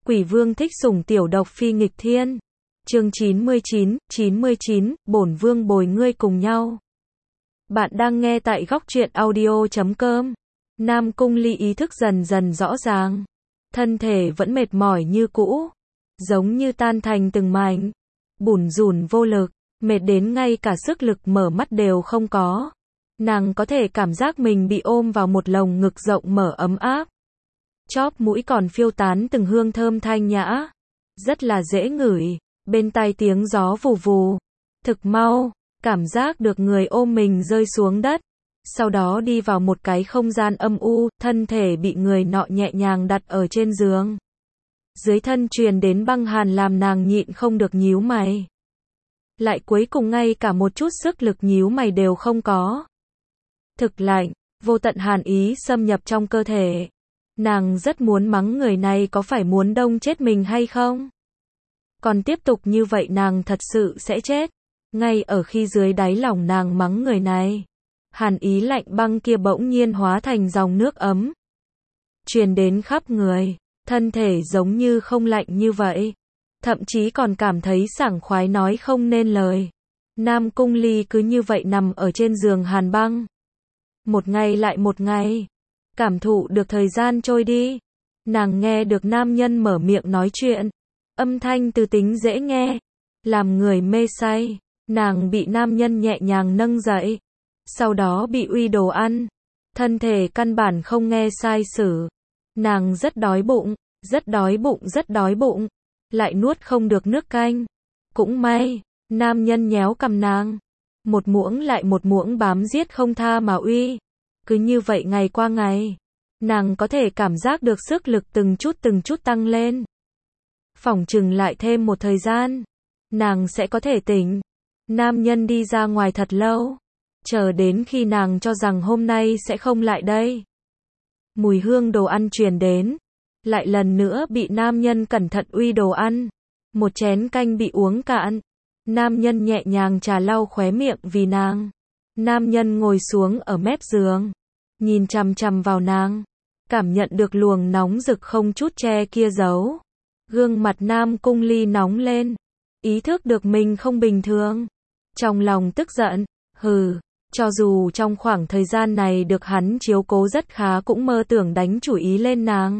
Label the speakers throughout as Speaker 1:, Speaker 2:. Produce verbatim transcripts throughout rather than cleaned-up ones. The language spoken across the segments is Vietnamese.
Speaker 1: Quỷ vương thích sủng tiểu độc phi nghịch thiên. Chương chín mươi chín, chín mươi chín, bổn vương bồi ngươi cùng nhau. Bạn đang nghe tại góc truyện audio chấm com. Nam Cung Ly ý thức dần dần rõ ràng. Thân thể vẫn mệt mỏi như cũ. Giống như tan thành từng mảnh. Bủn rủn vô lực. Mệt đến ngay cả sức lực mở mắt đều không có. Nàng có thể cảm giác mình bị ôm vào một lồng ngực rộng mở ấm áp. Chóp mũi còn phiêu tán từng hương thơm thanh nhã. Rất là dễ ngửi. Bên tai tiếng gió vù vù. Thực mau, cảm giác được người ôm mình rơi xuống đất. Sau đó đi vào một cái không gian âm u, thân thể bị người nọ nhẹ nhàng đặt ở trên giường. Dưới thân truyền đến băng hàn làm nàng nhịn không được nhíu mày. Lại cuối cùng ngay cả một chút sức lực nhíu mày đều không có. Thực lạnh, vô tận hàn ý xâm nhập trong cơ thể. Nàng rất muốn mắng người này có phải muốn đông chết mình hay không? Còn tiếp tục như vậy nàng thật sự sẽ chết. Ngay ở khi dưới đáy lòng nàng mắng người này, hàn ý lạnh băng kia bỗng nhiên hóa thành dòng nước ấm. Truyền đến khắp người, thân thể giống như không lạnh như vậy. Thậm chí còn cảm thấy sảng khoái nói không nên lời. Nam Cung Ly cứ như vậy nằm ở trên giường hàn băng. Một ngày lại một ngày. Cảm thụ được thời gian trôi đi. Nàng nghe được nam nhân mở miệng nói chuyện. Âm thanh từ tính dễ nghe. Làm người mê say. Nàng bị nam nhân nhẹ nhàng nâng dậy. Sau đó bị uy đồ ăn. Thân thể căn bản không nghe sai sử. Nàng rất đói bụng. Rất đói bụng rất đói bụng. Lại nuốt không được nước canh. Cũng may. Nam nhân nhéo cầm nàng. Một muỗng lại một muỗng bám giết không tha mà uy. Cứ như vậy ngày qua ngày. Nàng có thể cảm giác được sức lực từng chút từng chút tăng lên. Phỏng chừng lại thêm một thời gian. Nàng sẽ có thể tỉnh. Nam nhân đi ra ngoài thật lâu. Chờ đến khi nàng cho rằng hôm nay sẽ không lại đây. Mùi hương đồ ăn truyền đến. Lại lần nữa bị nam nhân cẩn thận uy đồ ăn. Một chén canh bị uống cạn. Nam nhân nhẹ nhàng trà lau khóe miệng vì nàng. Nam nhân ngồi xuống ở mép giường. Nhìn chằm chằm vào nàng. Cảm nhận được luồng nóng rực không chút che kia giấu. Gương mặt Nam Cung Ly nóng lên. Ý thức được mình không bình thường. Trong lòng tức giận. Hừ. Cho dù trong khoảng thời gian này được hắn chiếu cố rất khá cũng mơ tưởng đánh chủ ý lên nàng.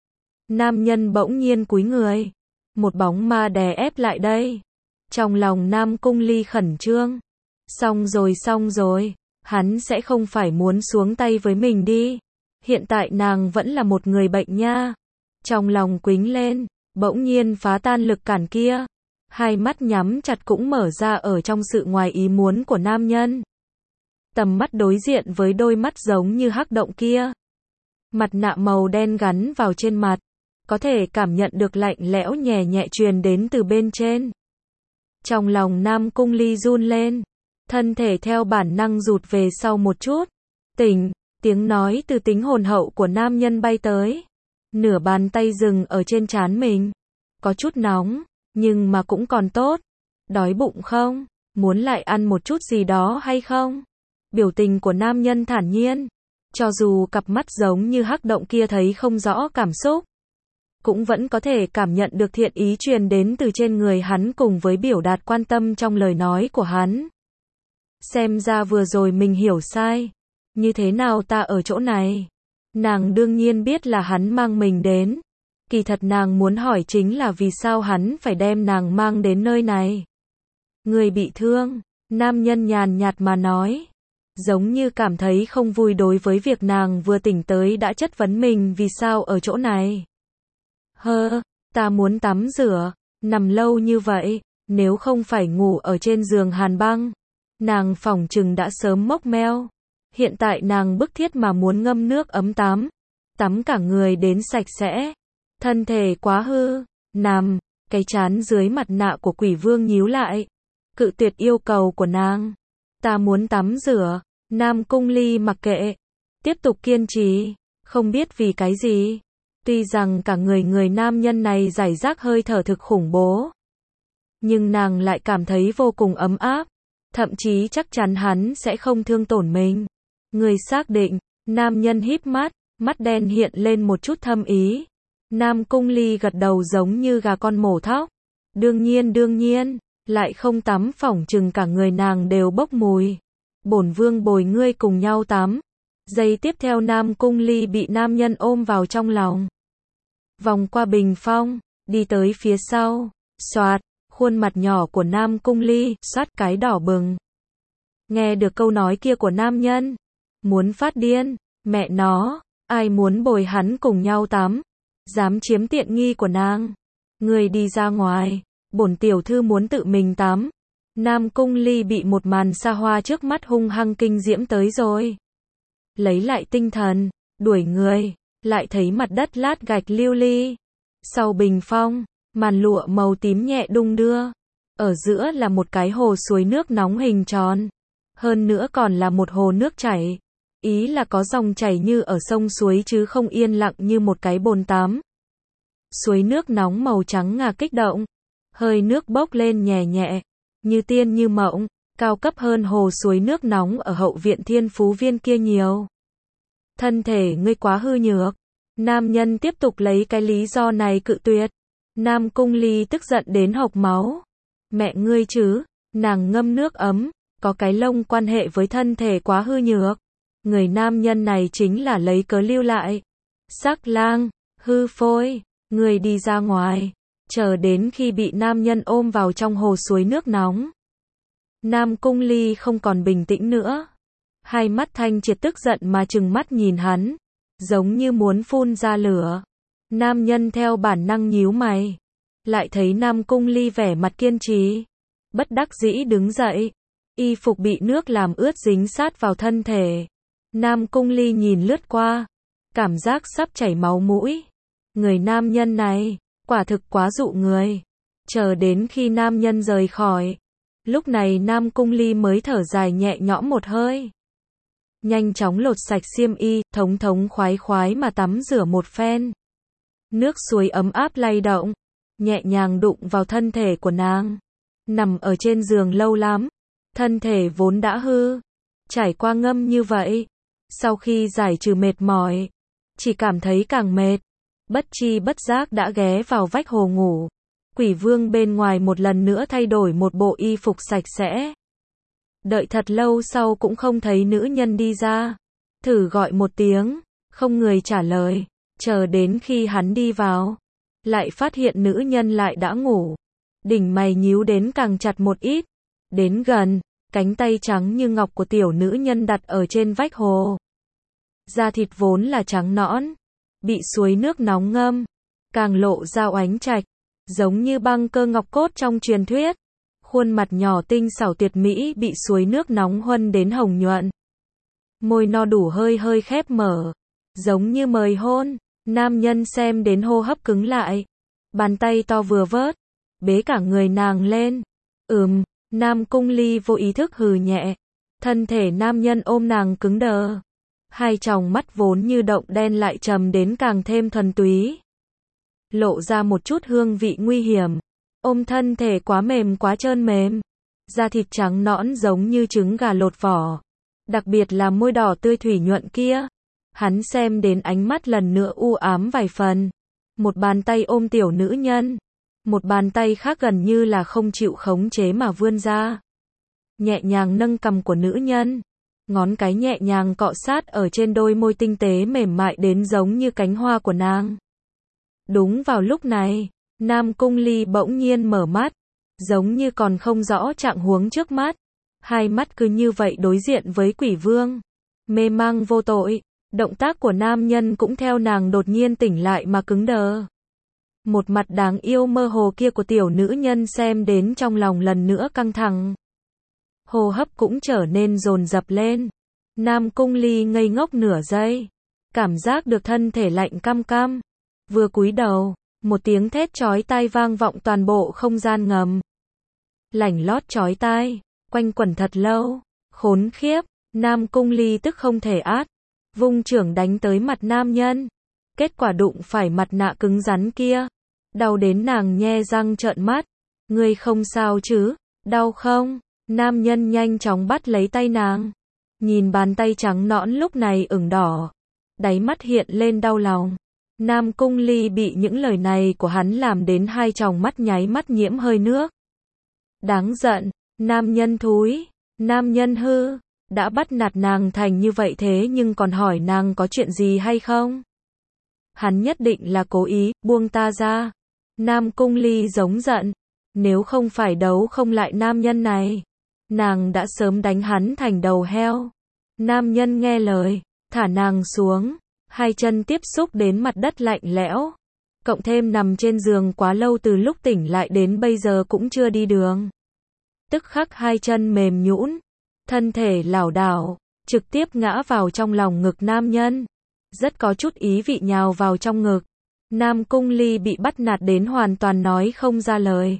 Speaker 1: Nam nhân bỗng nhiên cúi người. Một bóng ma đè ép lại đây. Trong lòng Nam Cung Ly khẩn trương. Xong rồi xong rồi. Hắn sẽ không phải muốn xuống tay với mình đi. Hiện tại nàng vẫn là một người bệnh nha. Trong lòng quính lên. Bỗng nhiên phá tan lực cản kia. Hai mắt nhắm chặt cũng mở ra ở trong sự ngoài ý muốn của nam nhân. Tầm mắt đối diện với đôi mắt giống như hắc động kia. Mặt nạ màu đen gắn vào trên mặt. Có thể cảm nhận được lạnh lẽo nhẹ nhẹ truyền đến từ bên trên. Trong lòng Nam Cung Ly run lên. Thân thể theo bản năng rụt về sau một chút. Tỉnh, tiếng nói từ tính hồn hậu của nam nhân bay tới. Nửa bàn tay dừng ở trên trán mình. Có chút nóng, nhưng mà cũng còn tốt. Đói bụng không? Muốn lại ăn một chút gì đó hay không? Biểu tình của nam nhân thản nhiên. Cho dù cặp mắt giống như hắc động kia thấy không rõ cảm xúc. Cũng vẫn có thể cảm nhận được thiện ý truyền đến từ trên người hắn cùng với biểu đạt quan tâm trong lời nói của hắn. Xem ra vừa rồi mình hiểu sai. Như thế nào ta ở chỗ này? Nàng đương nhiên biết là hắn mang mình đến. Kỳ thật nàng muốn hỏi chính là vì sao hắn phải đem nàng mang đến nơi này. Người bị thương, nam nhân nhàn nhạt mà nói. Giống như cảm thấy không vui đối với việc nàng vừa tỉnh tới đã chất vấn mình vì sao ở chỗ này. Hơ, ta muốn tắm rửa, nằm lâu như vậy, nếu không phải ngủ ở trên giường hàn băng. Nàng phỏng chừng đã sớm mốc meo. Hiện tại nàng bức thiết mà muốn ngâm nước ấm tắm. Tắm cả người đến sạch sẽ. Thân thể quá hư. Nằm, cái trán dưới mặt nạ của quỷ vương nhíu lại. Cự tuyệt yêu cầu của nàng. Ta muốn tắm rửa. Nam Cung Ly mặc kệ. Tiếp tục kiên trì. Không biết vì cái gì. Tuy rằng cả người người nam nhân này giải rác hơi thở thực khủng bố. Nhưng nàng lại cảm thấy vô cùng ấm áp. Thậm chí chắc chắn hắn sẽ không thương tổn mình. Người xác định, nam nhân híp mắt, mắt đen hiện lên một chút thâm ý. Nam Cung Ly gật đầu giống như gà con mổ thóc. Đương nhiên đương nhiên, lại không tắm phỏng chừng cả người nàng đều bốc mùi. Bổn vương bồi ngươi cùng nhau tắm. Giây tiếp theo Nam Cung Ly bị nam nhân ôm vào trong lòng. Vòng qua bình phong, đi tới phía sau, xoạt, khuôn mặt nhỏ của Nam Cung Ly, xoát cái đỏ bừng. Nghe được câu nói kia của nam nhân, muốn phát điên, mẹ nó, ai muốn bồi hắn cùng nhau tắm, dám chiếm tiện nghi của nàng. Người đi ra ngoài, bổn tiểu thư muốn tự mình tắm. Nam Cung Ly bị một màn xa hoa trước mắt hung hăng kinh diễm tới rồi. Lấy lại tinh thần, đuổi người, lại thấy mặt đất lát gạch lưu ly. Sau bình phong, màn lụa màu tím nhẹ đung đưa. Ở giữa là một cái hồ suối nước nóng hình tròn. Hơn nữa còn là một hồ nước chảy. Ý là có dòng chảy như ở sông suối chứ không yên lặng như một cái bồn tắm. Suối nước nóng màu trắng ngà kích động. Hơi nước bốc lên nhẹ nhẹ, như tiên như mộng, cao cấp hơn hồ suối nước nóng ở hậu viện Thiên Phú Viên kia nhiều. Thân thể ngươi quá hư nhược. Nam nhân tiếp tục lấy cái lý do này cự tuyệt. Nam Cung Ly tức giận đến hộc máu. Mẹ ngươi chứ, nàng ngâm nước ấm, có cái lông quan hệ với thân thể quá hư nhược. Người nam nhân này chính là lấy cớ lưu lại. Sắc lang, hư phôi, ngươi đi ra ngoài. Chờ đến khi bị nam nhân ôm vào trong hồ suối nước nóng. Nam Cung Ly không còn bình tĩnh nữa. Hai mắt thanh triệt tức giận mà trừng mắt nhìn hắn. Giống như muốn phun ra lửa. Nam nhân theo bản năng nhíu mày. Lại thấy Nam Cung Ly vẻ mặt kiên trì. Bất đắc dĩ đứng dậy. Y phục bị nước làm ướt dính sát vào thân thể. Nam Cung Ly nhìn lướt qua. Cảm giác sắp chảy máu mũi. Người nam nhân này, quả thực quá dụ người. Chờ đến khi nam nhân rời khỏi. Lúc này Nam Cung Ly mới thở dài nhẹ nhõm một hơi. Nhanh chóng lột sạch xiêm y, thống thống khoái khoái mà tắm rửa một phen. Nước suối ấm áp lay động, nhẹ nhàng đụng vào thân thể của nàng. Nằm ở trên giường lâu lắm, thân thể vốn đã hư, trải qua ngâm như vậy. Sau khi giải trừ mệt mỏi, chỉ cảm thấy càng mệt. Bất chi bất giác đã ghé vào vách hồ ngủ. Quỷ vương bên ngoài một lần nữa thay đổi một bộ y phục sạch sẽ. Đợi thật lâu sau cũng không thấy nữ nhân đi ra. Thử gọi một tiếng, không người trả lời. Chờ đến khi hắn đi vào, lại phát hiện nữ nhân lại đã ngủ. Đỉnh mày nhíu đến càng chặt một ít. Đến gần, cánh tay trắng như ngọc của tiểu nữ nhân đặt ở trên vách hồ. Da thịt vốn là trắng nõn, bị suối nước nóng ngâm, càng lộ ra oánh trạch, giống như băng cơ ngọc cốt trong truyền thuyết. Khuôn mặt nhỏ tinh xảo tuyệt mỹ bị suối nước nóng huân đến hồng nhuận. Môi no đủ hơi hơi khép mở, giống như mời hôn. Nam nhân xem đến hô hấp cứng lại. Bàn tay to vừa vớt, bế cả người nàng lên. Ừm, Nam Cung Ly vô ý thức hừ nhẹ. Thân thể nam nhân ôm nàng cứng đờ. Hai tròng mắt vốn như động đen lại trầm đến càng thêm thuần túy. Lộ ra một chút hương vị nguy hiểm. Ôm thân thể quá mềm quá trơn mềm. Da thịt trắng nõn giống như trứng gà lột vỏ. Đặc biệt là môi đỏ tươi thủy nhuận kia. Hắn xem đến ánh mắt lần nữa u ám vài phần. Một bàn tay ôm tiểu nữ nhân. Một bàn tay khác gần như là không chịu khống chế mà vươn ra. Nhẹ nhàng nâng cằm của nữ nhân. Ngón cái nhẹ nhàng cọ sát ở trên đôi môi tinh tế mềm mại đến giống như cánh hoa của nàng. Đúng vào lúc này, Nam Cung Ly bỗng nhiên mở mắt. Giống như còn không rõ trạng huống trước mắt. Hai mắt cứ như vậy đối diện với quỷ vương. Mê mang vô tội. Động tác của nam nhân cũng theo nàng đột nhiên tỉnh lại mà cứng đờ. Một mặt đáng yêu mơ hồ kia của tiểu nữ nhân xem đến trong lòng lần nữa căng thẳng. Hô hấp cũng trở nên dồn dập lên. Nam Cung Ly ngây ngốc nửa giây. Cảm giác được thân thể lạnh căm căm. Vừa cúi đầu, một tiếng thét chói tai vang vọng toàn bộ không gian ngầm. Lảnh lót chói tai, quanh quẩn thật lâu. Khốn khiếp, Nam Cung Ly tức không thể át. Vung chưởng đánh tới mặt nam nhân. Kết quả đụng phải mặt nạ cứng rắn kia. Đau đến nàng nhe răng trợn mắt. Ngươi không sao chứ? Đau không? Nam nhân nhanh chóng bắt lấy tay nàng. Nhìn bàn tay trắng nõn lúc này ửng đỏ. Đáy mắt hiện lên đau lòng. Nam Cung Ly bị những lời này của hắn làm đến hai tròng mắt nháy mắt nhiễm hơi nước. Đáng giận, nam nhân thúi, nam nhân hư, đã bắt nạt nàng thành như vậy thế nhưng còn hỏi nàng có chuyện gì hay không? Hắn nhất định là cố ý, buông ta ra. Nam Cung Ly giống giận, nếu không phải đấu không lại nam nhân này, nàng đã sớm đánh hắn thành đầu heo. Nam nhân nghe lời, thả nàng xuống, hai chân tiếp xúc đến mặt đất lạnh lẽo. Cộng thêm nằm trên giường quá lâu từ lúc tỉnh lại đến bây giờ cũng chưa đi đường. Tức khắc hai chân mềm nhũn, thân thể lảo đảo, trực tiếp ngã vào trong lòng ngực nam nhân. Rất có chút ý vị nhào vào trong ngực. Nam Cung Ly bị bắt nạt đến hoàn toàn nói không ra lời.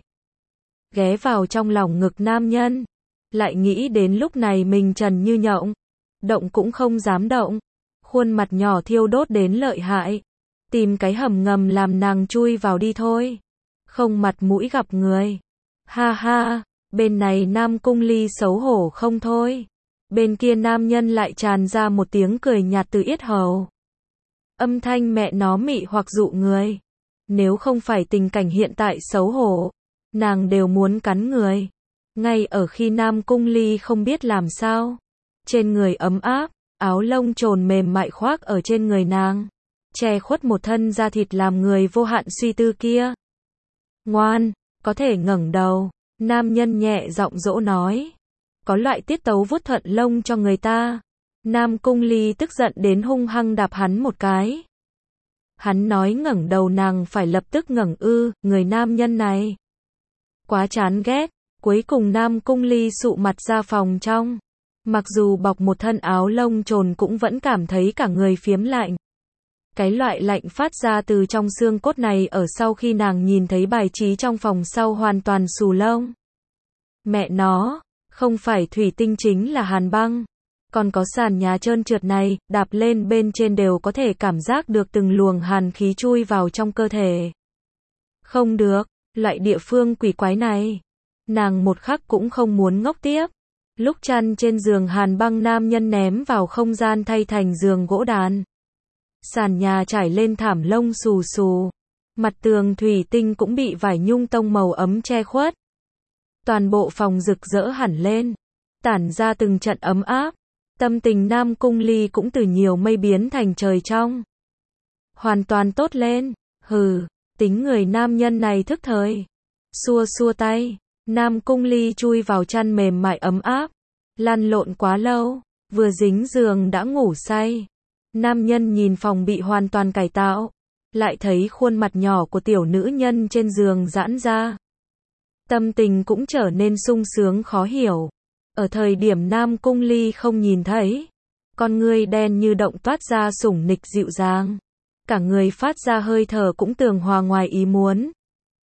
Speaker 1: Ghé vào trong lòng ngực nam nhân, lại nghĩ đến lúc này mình trần như nhộng, động cũng không dám động, khuôn mặt nhỏ thiêu đốt đến lợi hại, tìm cái hầm ngầm làm nàng chui vào đi thôi, không mặt mũi gặp người. Ha ha, bên này Nam Cung Ly xấu hổ không thôi, bên kia nam nhân lại tràn ra một tiếng cười nhạt từ yết hầu. Âm thanh mẹ nó mị hoặc dụ người, nếu không phải tình cảnh hiện tại xấu hổ, nàng đều muốn cắn người. Ngay ở khi Nam Cung Ly không biết làm sao, trên người ấm áp, áo lông trồn mềm mại khoác ở trên người nàng, che khuất một thân da thịt làm người vô hạn suy tư kia. Ngoan, có thể ngẩng đầu, nam nhân nhẹ giọng dỗ nói. Có loại tiết tấu vuốt thuận lông cho người ta. Nam Cung Ly tức giận đến hung hăng đạp hắn một cái. Hắn nói ngẩng đầu nàng phải lập tức ngẩng ư, người nam nhân này quá chán ghét. Cuối cùng Nam Cung Ly sụ mặt ra phòng trong. Mặc dù bọc một thân áo lông trồn cũng vẫn cảm thấy cả người phiếm lạnh. Cái loại lạnh phát ra từ trong xương cốt này ở sau khi nàng nhìn thấy bài trí trong phòng sau hoàn toàn xù lông. Mẹ nó, không phải thủy tinh chính là hàn băng. Còn có sàn nhà trơn trượt này, đạp lên bên trên đều có thể cảm giác được từng luồng hàn khí chui vào trong cơ thể. Không được, loại địa phương quỷ quái này. Nàng một khắc cũng không muốn ngốc tiếp. Lúc chăn trên giường hàn băng nam nhân ném vào không gian thay thành giường gỗ đàn. Sàn nhà trải lên thảm lông xù xù. Mặt tường thủy tinh cũng bị vải nhung tông màu ấm che khuất. Toàn bộ phòng rực rỡ hẳn lên, tản ra từng trận ấm áp. Tâm tình Nam Cung Ly cũng từ nhiều mây biến thành trời trong. Hoàn toàn tốt lên. Hừ, tính người nam nhân này thức thời. Xua xua tay, Nam Cung Ly chui vào chăn mềm mại ấm áp. Lăn lộn quá lâu, vừa dính giường đã ngủ say. Nam nhân nhìn phòng bị hoàn toàn cải tạo, lại thấy khuôn mặt nhỏ của tiểu nữ nhân trên giường giãn ra. Tâm tình cũng trở nên sung sướng khó hiểu. Ở thời điểm Nam Cung Ly không nhìn thấy, con người đen như động toát ra sủng nịch dịu dàng. Cả người phát ra hơi thở cũng tường hòa ngoài ý muốn.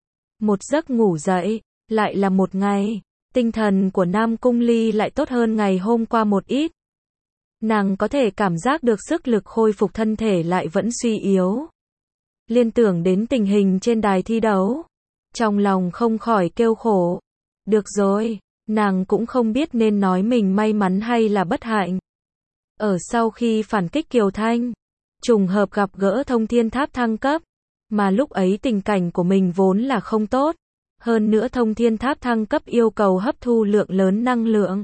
Speaker 1: Một giấc ngủ dậy, lại là một ngày. Tinh thần của Nam Cung Ly lại tốt hơn ngày hôm qua một ít. Nàng có thể cảm giác được sức lực khôi phục thân thể lại vẫn suy yếu. Liên tưởng đến tình hình trên đài thi đấu, trong lòng không khỏi kêu khổ. Được rồi, nàng cũng không biết nên nói mình may mắn hay là bất hạnh. Ở sau khi phản kích Kiều Thanh, trùng hợp gặp gỡ Thông Thiên Tháp thăng cấp, mà lúc ấy tình cảnh của mình vốn là không tốt. Hơn nữa Thông Thiên Tháp thăng cấp yêu cầu hấp thu lượng lớn năng lượng.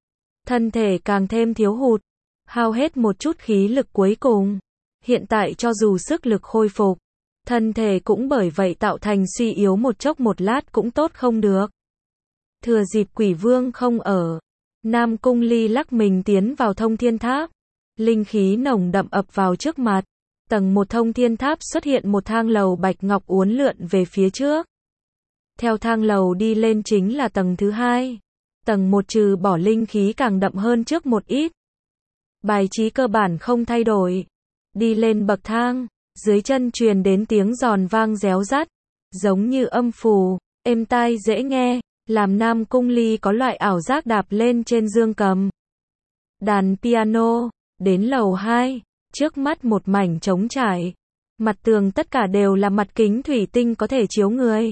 Speaker 1: Thân thể càng thêm thiếu hụt, hao hết một chút khí lực cuối cùng. Hiện tại cho dù sức lực khôi phục, thân thể cũng bởi vậy tạo thành suy yếu một chốc một lát cũng tốt không được. Thừa dịp Quỷ Vương không ở, Nam Cung Ly lắc mình tiến vào Thông Thiên Tháp. Linh khí nồng đậm ập vào trước mặt. Tầng một Thông Thiên Tháp xuất hiện một thang lầu bạch ngọc uốn lượn về phía trước. Theo thang lầu đi lên chính là tầng thứ hai. Tầng một trừ bỏ linh khí càng đậm hơn trước một ít. Bài trí cơ bản không thay đổi. Đi lên bậc thang, dưới chân truyền đến tiếng giòn vang réo rắt, giống như âm phù, êm tai dễ nghe, làm Nam Cung Ly có loại ảo giác đạp lên trên dương cầm đàn piano. Đến lầu hai, trước mắt một mảnh trống trải. Mặt tường tất cả đều là mặt kính thủy tinh có thể chiếu người.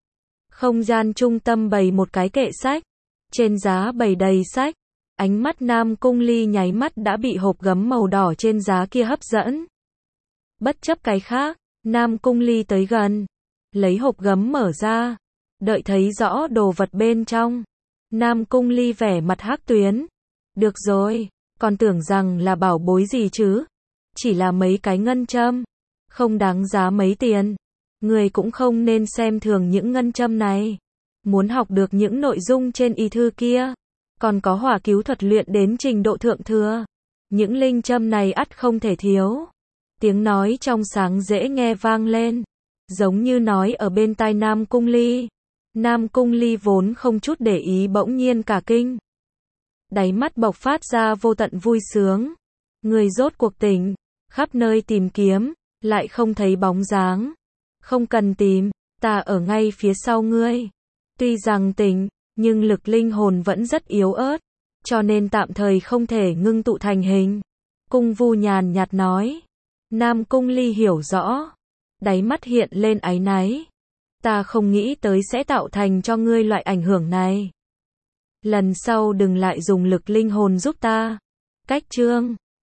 Speaker 1: Không gian trung tâm bày một cái kệ sách. Trên giá bày đầy sách. Ánh mắt Nam Cung Ly nháy mắt đã bị hộp gấm màu đỏ trên giá kia hấp dẫn. Bất chấp cái khác, Nam Cung Ly tới gần, lấy hộp gấm mở ra, đợi thấy rõ đồ vật bên trong. Nam Cung Ly vẻ mặt hắc tuyến. Được rồi, còn tưởng rằng là bảo bối gì chứ. Chỉ là mấy cái ngân châm, không đáng giá mấy tiền. Người cũng không nên xem thường những ngân châm này. Muốn học được những nội dung trên y thư kia, còn có hỏa cứu thuật luyện đến trình độ thượng thừa. Những linh châm này ắt không thể thiếu. Tiếng nói trong sáng dễ nghe vang lên, giống như nói ở bên tai Nam Cung Ly. Nam Cung Ly vốn không chút để ý bỗng nhiên cả kinh. Đáy mắt bộc phát ra vô tận vui sướng. Người rốt cuộc tỉnh, khắp nơi tìm kiếm, lại không thấy bóng dáng. Không cần tìm, ta ở ngay phía sau ngươi. Tuy rằng tỉnh, nhưng lực linh hồn vẫn rất yếu ớt, cho nên tạm thời không thể ngưng tụ thành hình. Cung Vu nhàn nhạt nói. Nam Cung Ly hiểu rõ, đáy mắt hiện lên áy náy. Ta không nghĩ tới sẽ tạo thành cho ngươi loại ảnh hưởng này. Lần sau đừng lại dùng lực linh hồn giúp ta. Cách chương